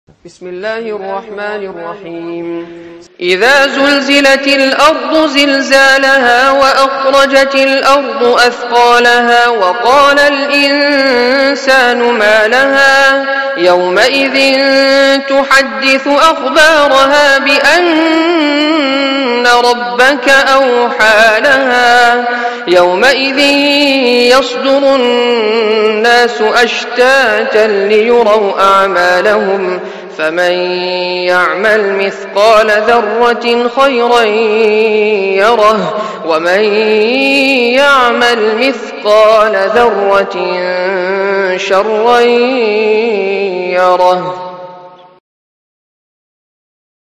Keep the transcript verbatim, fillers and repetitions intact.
بسم الله الرحمن الرحيم إذا زلزلت الأرض زلزالها وأخرجت الأرض أثقالها وقال الإنسان ما لها يومئذ تحدث أخبارها بأن ربك أوحى لها يومئذ يصدر الناس أشتاتا ليروا أعمالهم فمن يعمل مثقال ذرة خيرا يره ومن يعمل مثقال ذرة شرا يره.